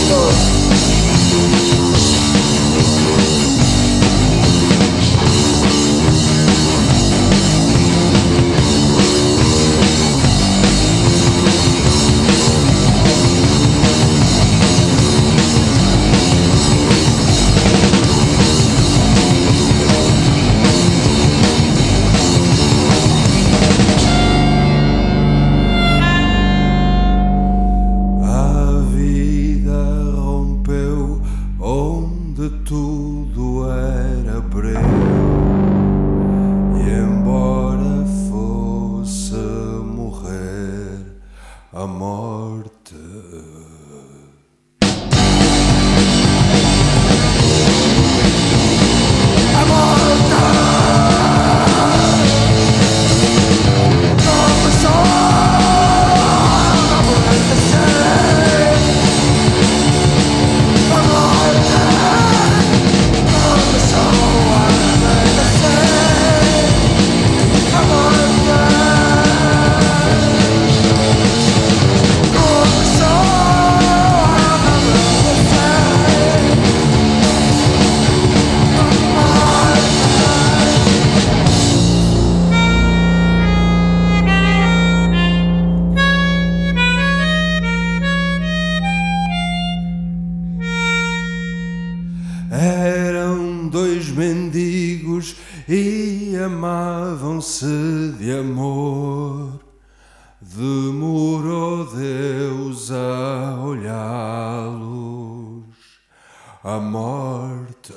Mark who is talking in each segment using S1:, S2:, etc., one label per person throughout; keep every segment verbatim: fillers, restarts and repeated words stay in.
S1: Tudo era breu, e embora fosse morrer a morte, a morte começou a acontecer. A morte eram dois mendigos e amavam-se de amor. Demorou Deus a olhá-los, a morte.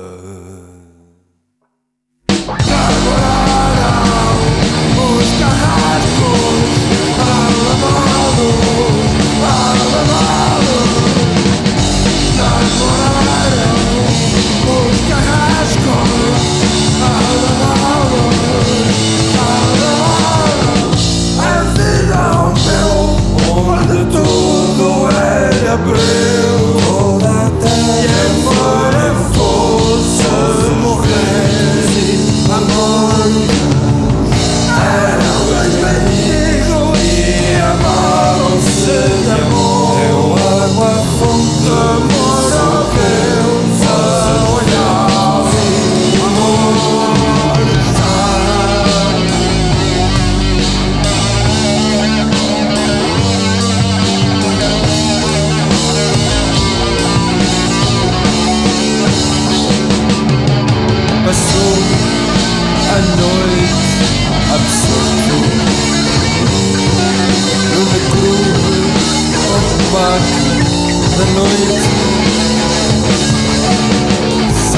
S1: Demoraram os carrascos a lavá-los, a lavá-los. Demoraram os carrascos a lavá-los, a lavá-los. A vida rompeu onde tudo era breu, toda a terra e embora fosse morrer a morte. Eram dois mendigos e amavam-se de amor. Deu água à fonte, demorou Deus a olhar a morte. Passou a noite absorto numa cruz opaca da noite.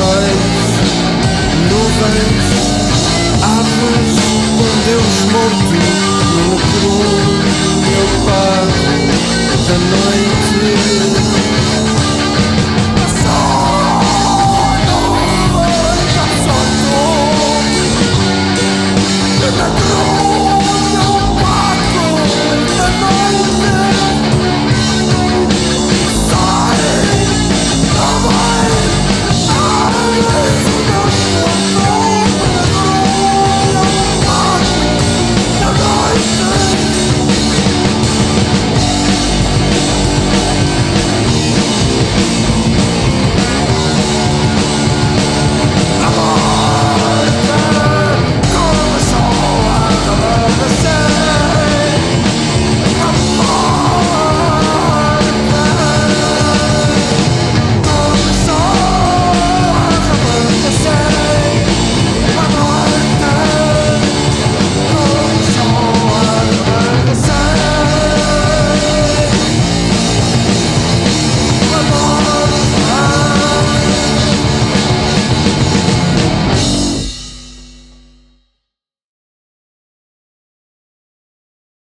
S1: Sóis, nuvens, aves, um Deus morto